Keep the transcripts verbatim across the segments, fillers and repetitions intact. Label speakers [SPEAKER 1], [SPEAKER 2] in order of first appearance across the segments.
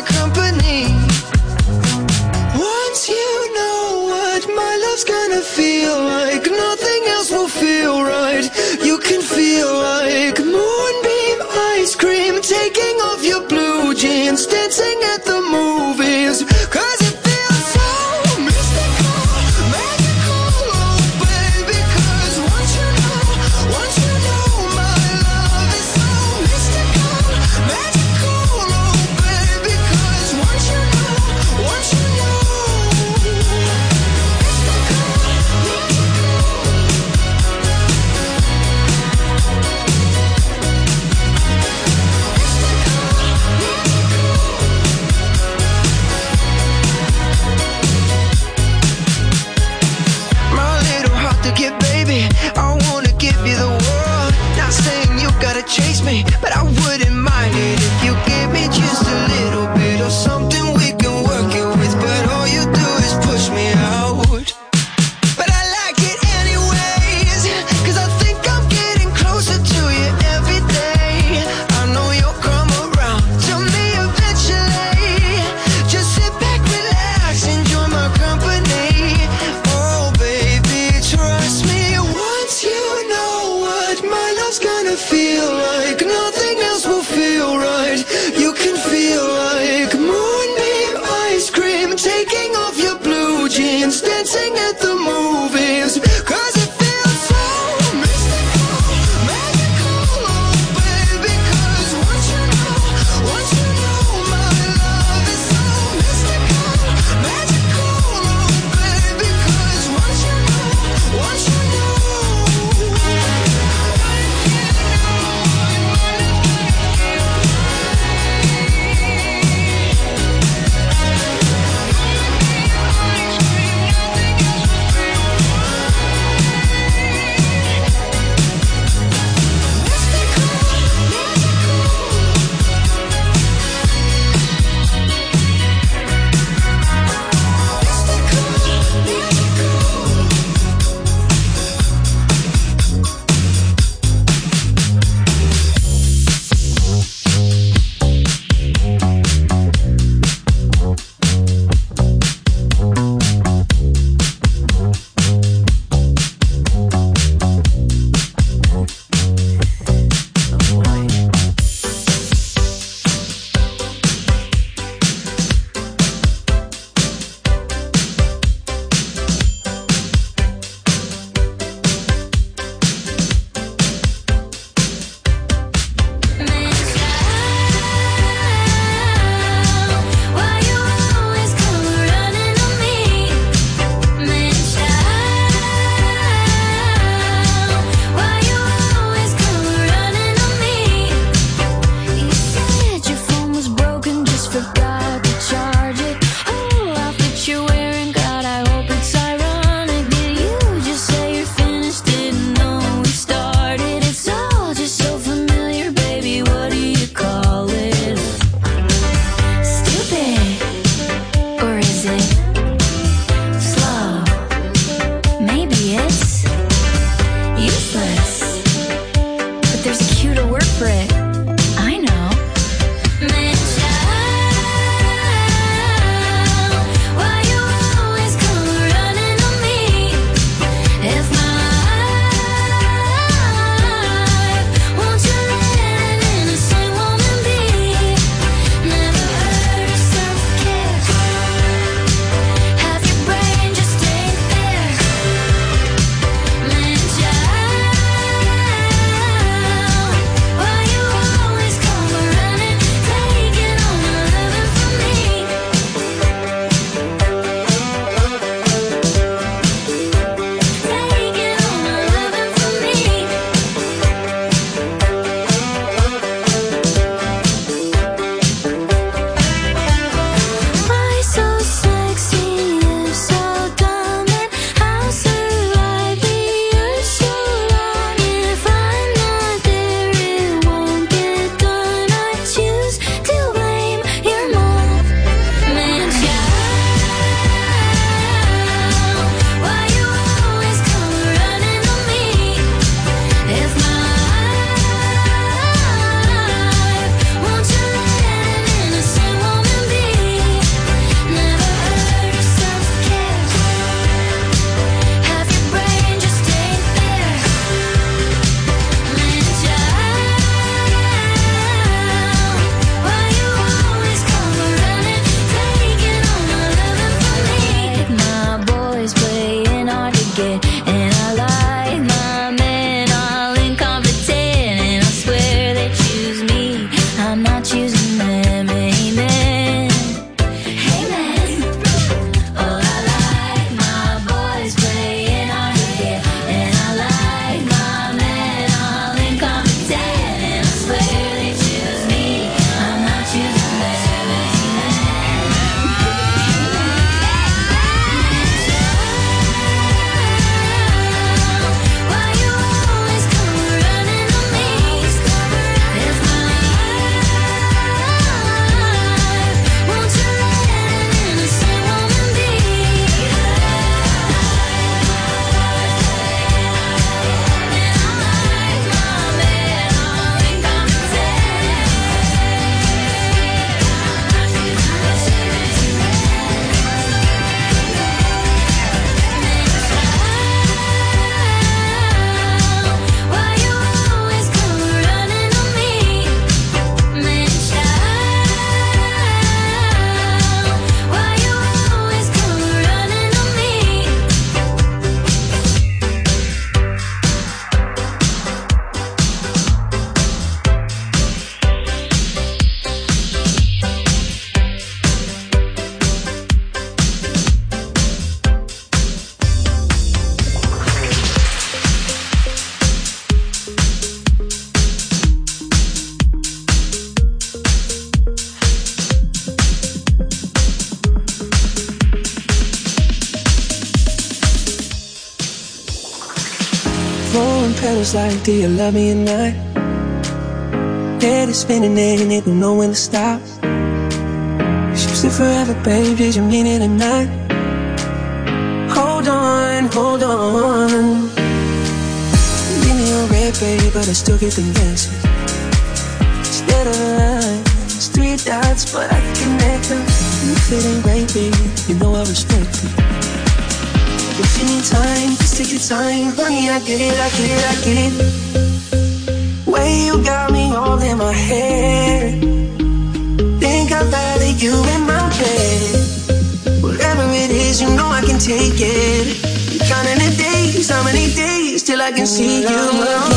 [SPEAKER 1] our company. Once you know what my love's gonna feel like, nothing else will feel right. You can feel like moonbeam ice cream, taking off your blue jeans, dancing at the movies. Cause it feels so mystical, magical, oh baby. Cause once you know, once you know my love is so mystical, magical, oh baby. Cause
[SPEAKER 2] not choosing them. Amen. Amen. Oh, I like my boys playing hard to get, and I like my men all incompetent. And I swear they choose me, I'm not choosing them. Amen. Why you always come running on me? It's my life. Won't you let an innocent woman be? And I like my men all incompetent. Why you always come running on me? Man, child, why you always come running on me?
[SPEAKER 1] Throwing petals like, do you love me or not? Head is spinning and it don't know when to stop. Choose it forever, babe, did you mean it or not? Hold on, hold on. Leave me on red, babe, but I still get the message. Instead of a line, it's three dots, but I can connect them. If it ain't right, babe, you know I respect it. If you need time, just take your time. Honey, I get it, I get it, I get it. Way you got me all in my head. Think I'd rather you in my bed. Whatever it is, you know I can take it. Counting the days, how many days till I can see you again?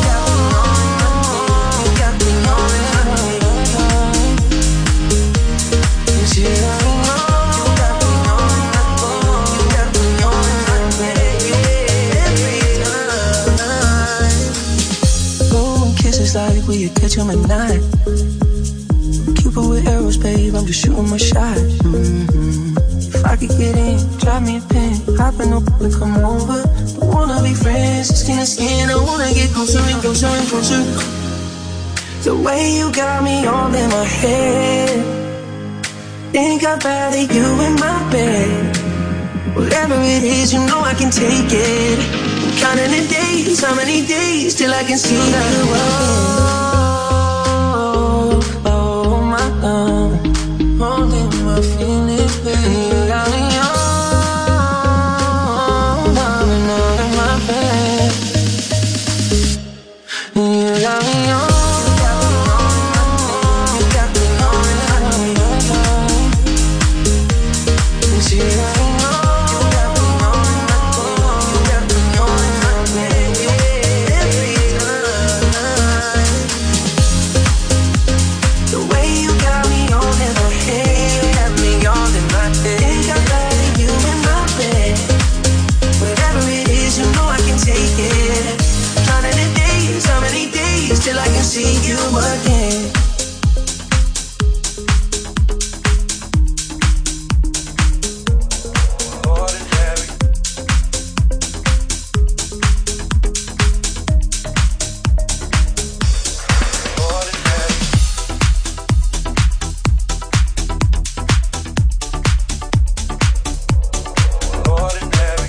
[SPEAKER 1] Like will you catch him at night? Cupid with arrows, babe, I'm just shooting my shot. Mm-hmm. If I could get in, drop me a pin, hop in the pool and come over. Don't wanna be friends, skin to skin, I wanna get closer and closer and closer. The way you got me all in my head. Think I'd rather you in my bed. Whatever it is, you know I can take it. Counting the days, how many days till I can see you again? Oh, oh my God, holding my feelings, baby. You got me all down and out of my bed. You got me all. Till I can see you again. Ordinary. Ordinary. Ordinary.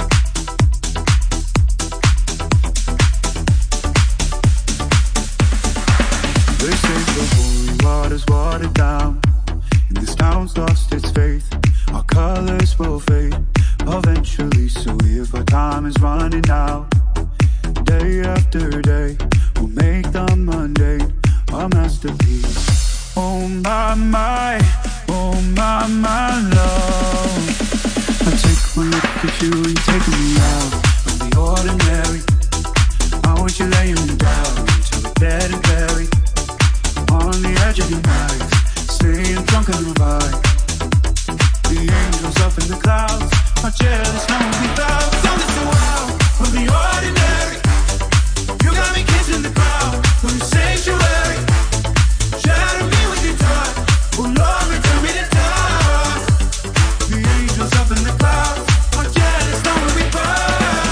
[SPEAKER 1] They say the holy water's watered down, and this town's lost its faith. Our colors will fade eventually, so if our time is running out, day after day, we'll make the mundane our masterpiece. Oh my, my, oh my, my love. I take one look at you, you're taking me out of the ordinary. I want you laying me down till we're dead and buried. On
[SPEAKER 3] On the edge of your night, staying drunk on your vibe. The angels up in the clouds are jealous, no one without. Something so wild from the ordinary. You got me kissing the crowd from the sanctuary. Shatter me with your touch, oh Lord, return me to touch. The angels up in the clouds are jealous, no one without.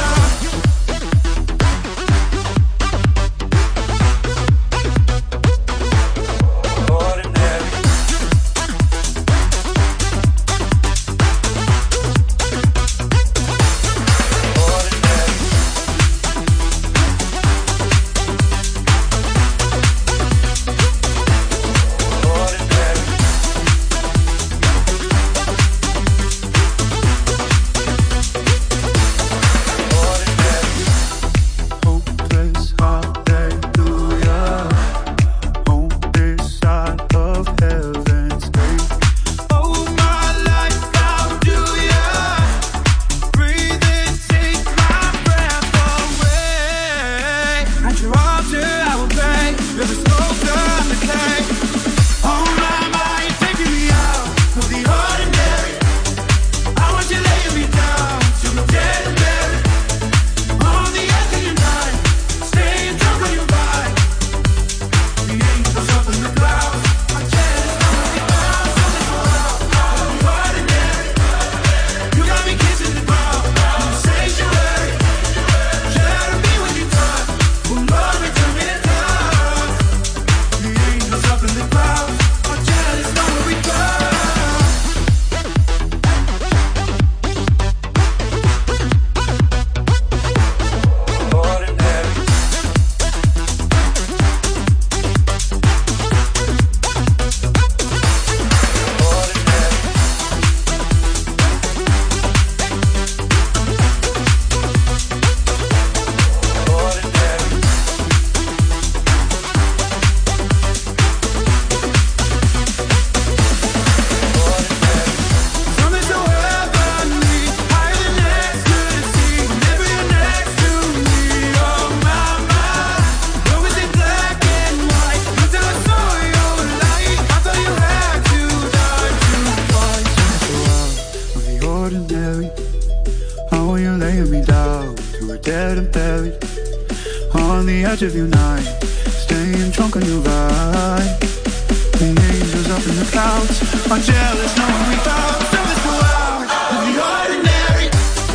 [SPEAKER 3] Of your night, staying drunk on your vibe. The angels up in the clouds are jealous, no one without. Something so wild of the ordinary.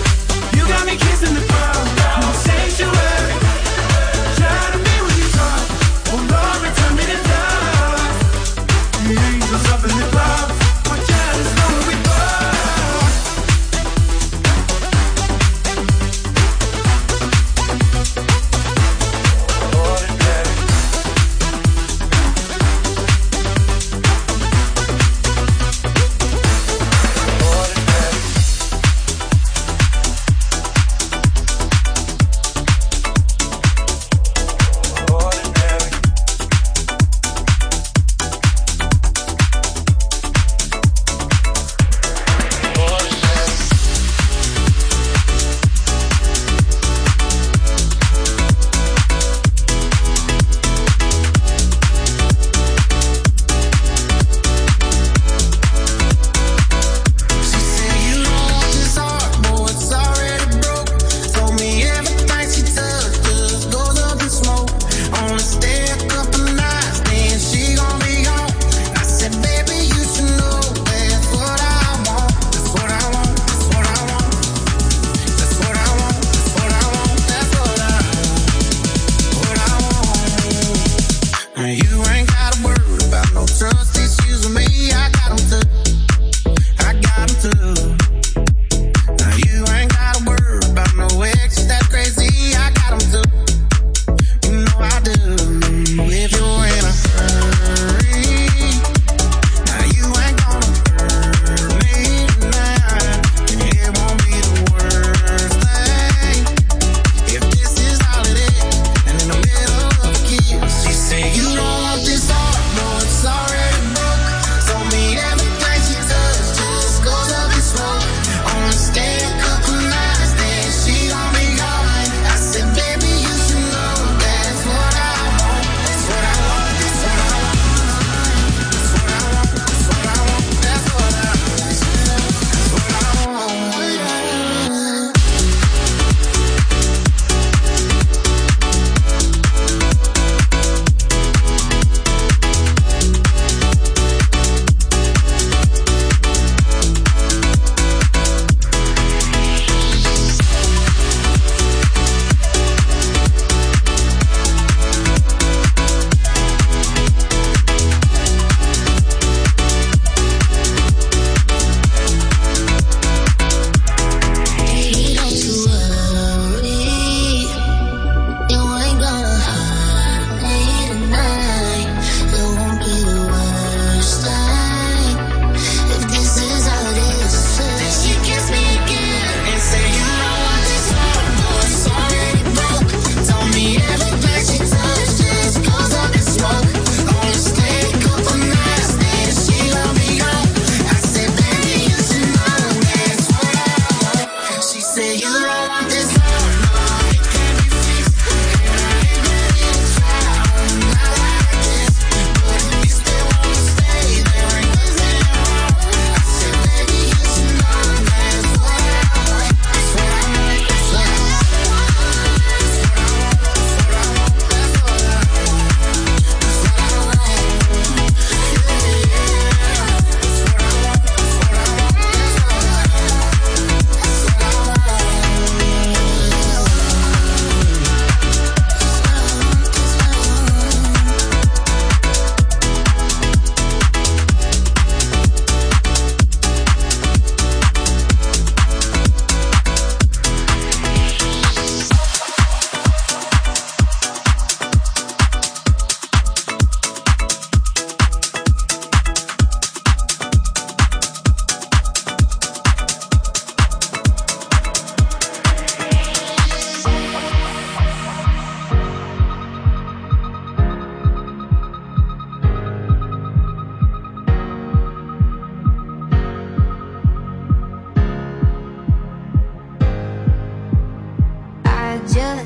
[SPEAKER 3] You got me kissing the crowd, no sanctuary. Shatter me with your touch, oh Lord, return me to dust. The angels up in the clouds are jealous, no one without.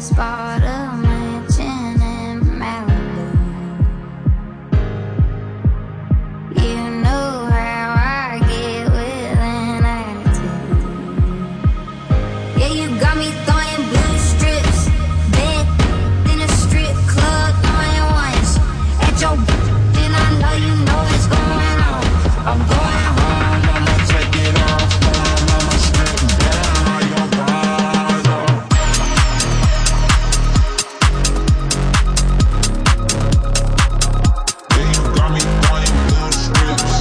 [SPEAKER 2] spot a mansion in Malibu. You know how I get with an attitude. Yeah, you got me throwing blue strips, bed in a strip club, throwing ones at your. Then I know you know what's going on. I'm going home, I'ma take it off, I'ma strip down your bottom. Yeah, you got me throwing blue strips.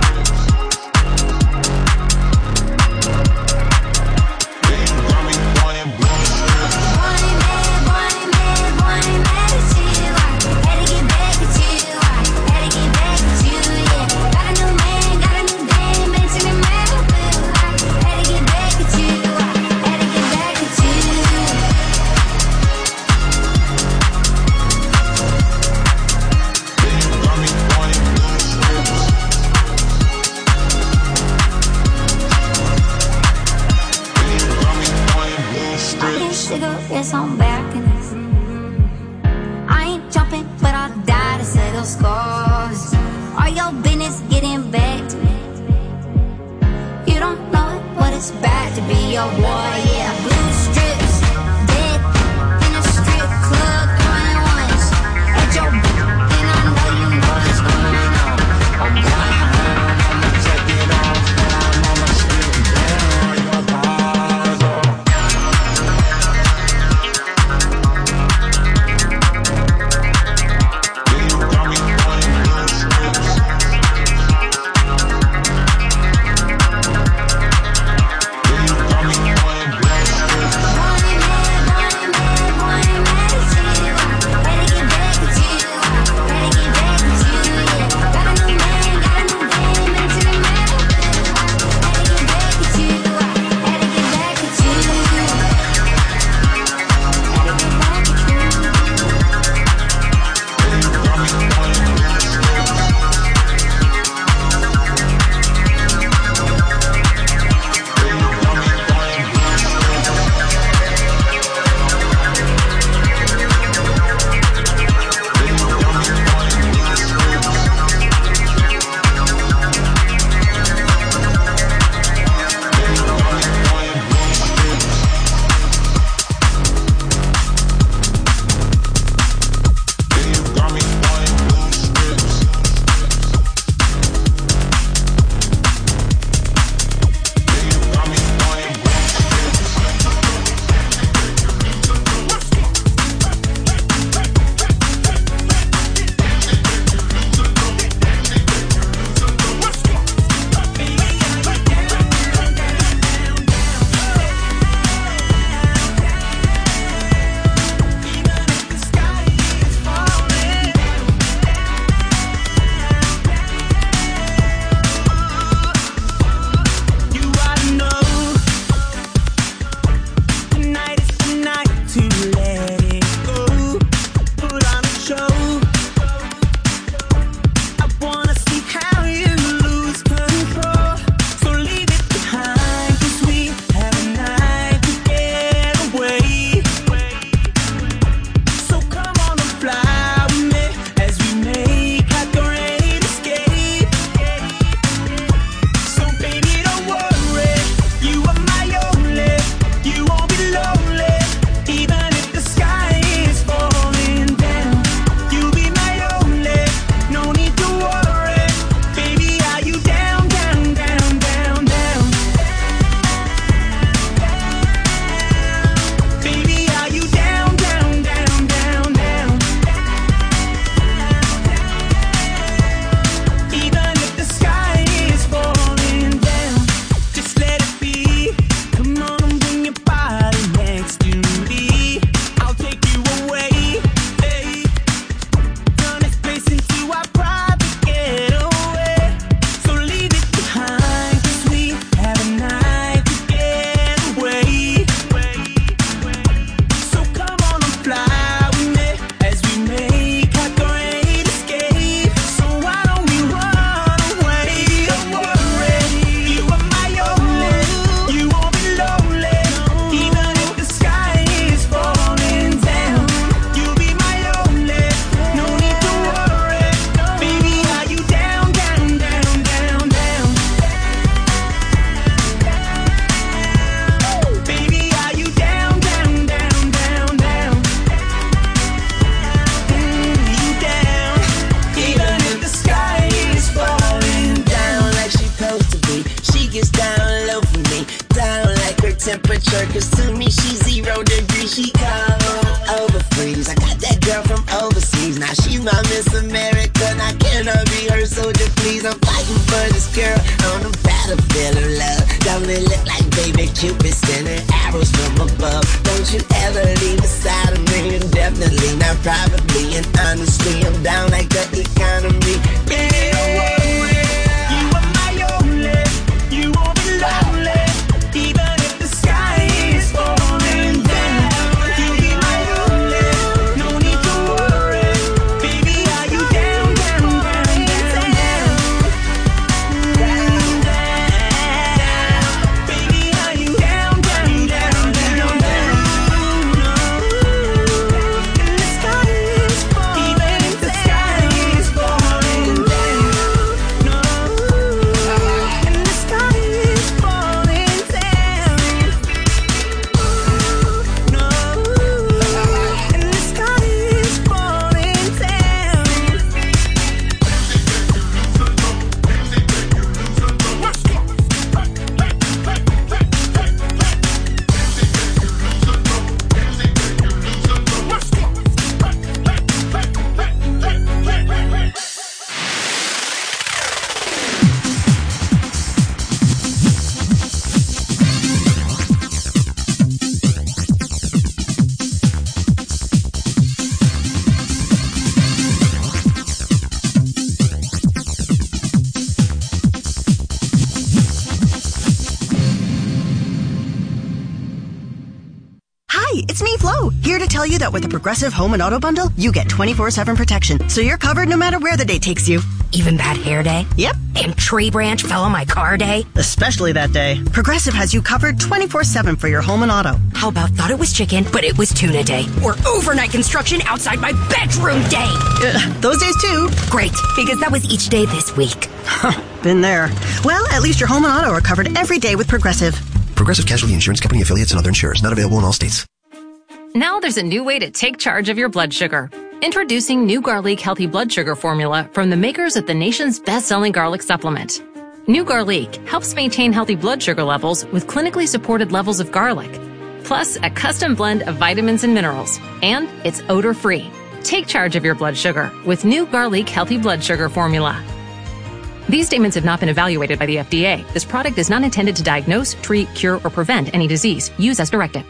[SPEAKER 2] Yeah, you got me throwing blue strips. Boy, mad, boy, mad, boy, mad at you. I had to get back at you. I had to get back at you, yeah. Got a new man, got a new dame, mansion in Malibu. I had to get back at you. I had to get back at you. Yeah, you got me throwing blue strips. Yeah, you got me throwing blue strips. Cigarettes on balconies. I ain't jumping, but I'll die to say those scars. All your business getting back to me. You don't know what it's bad to be your boy, yeah. Blue strips, dead in a strip club, throwing ones at your. Then I know you know what's going on. I'm going home, I'ma take it off, I'ma strip down your bottom.
[SPEAKER 4] temperature, cause to me she's zero degrees, she cold. Over freeze, I got that girl from overseas. Now she's my Miss America, now can I be her soldier, please? I'm fighting for this girl on the battlefield of love. Don't it look like baby Cupid sending arrows from above? Don't you ever leave the side of me, indefinitely, not probably, and honestly, I'm down like the economy. Yeah. You are my only, you won't be lonely, even if the sky is falling down. You be my only, no need to worry, baby, are you down, down, down, down, down, down, down, baby, are you down, down, down, down, down? And the sky is falling, even if the sky is falling down. No, and the sky is falling down. No, and the sky is falling down.
[SPEAKER 5] Hi, it's me, Flo, here to tell you that with the Progressive Home and Auto Bundle, you get twenty-four seven protection, so you're covered no matter where the day takes you.
[SPEAKER 6] Even bad hair day?
[SPEAKER 5] Yep.
[SPEAKER 6] And tree branch fell on my car day?
[SPEAKER 5] Especially that day. Progressive has you covered twenty-four seven for your home and auto.
[SPEAKER 6] How about thought it was chicken, but it was tuna day? Or overnight construction outside my bedroom day?
[SPEAKER 5] Uh, those days too.
[SPEAKER 6] Great, because that was each day this week.
[SPEAKER 5] Been there. Well, at least your home and auto are covered every day with Progressive.
[SPEAKER 7] Progressive Casualty Insurance Company affiliates and other insurers. Not available in all states.
[SPEAKER 8] Now there's a new way to take charge of your blood sugar. Introducing New Garlic Healthy Blood Sugar Formula from the makers of the nation's best-selling garlic supplement. New Garlic helps maintain healthy blood sugar levels with clinically supported levels of garlic, plus a custom blend of vitamins and minerals, and it's odor-free. Take charge of your blood sugar with New Garlic Healthy Blood Sugar Formula. These statements have not been evaluated by the F D A. This product is not intended to diagnose, treat, cure, or prevent any disease. Use as directed.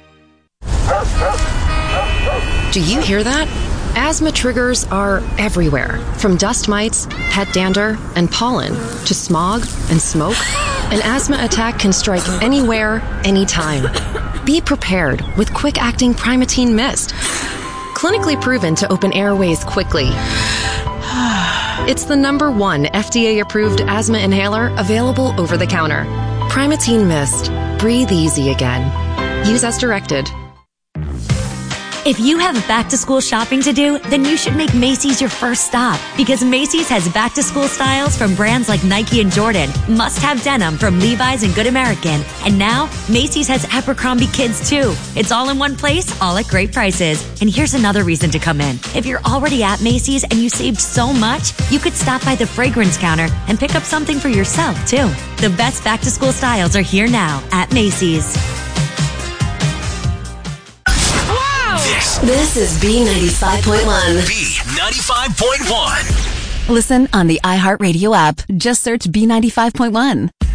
[SPEAKER 9] Do you hear that? Asthma triggers are everywhere, from dust mites, pet dander, and pollen, to smog and smoke. An asthma attack can strike anywhere, anytime. Be prepared with quick-acting Primatene Mist. Clinically proven to open airways quickly. It's the number one F D A-approved asthma inhaler available over the counter. Primatene Mist. Breathe easy again. Use as directed.
[SPEAKER 10] If you have back-to-school shopping to do, then you should make Macy's your first stop, because Macy's has back-to-school styles from brands like Nike and Jordan, must-have denim from Levi's and Good American, and now Macy's has Abercrombie Kids too. It's all in one place, all at great prices. And here's another reason to come in. If you're already at Macy's and you saved so much, you could stop by the fragrance counter and pick up something for yourself too. The best back-to-school styles are here now at Macy's.
[SPEAKER 11] This is B ninety-five point one.
[SPEAKER 12] B ninety-five point one.
[SPEAKER 13] Listen on the iHeartRadio app. Just search B ninety-five point one.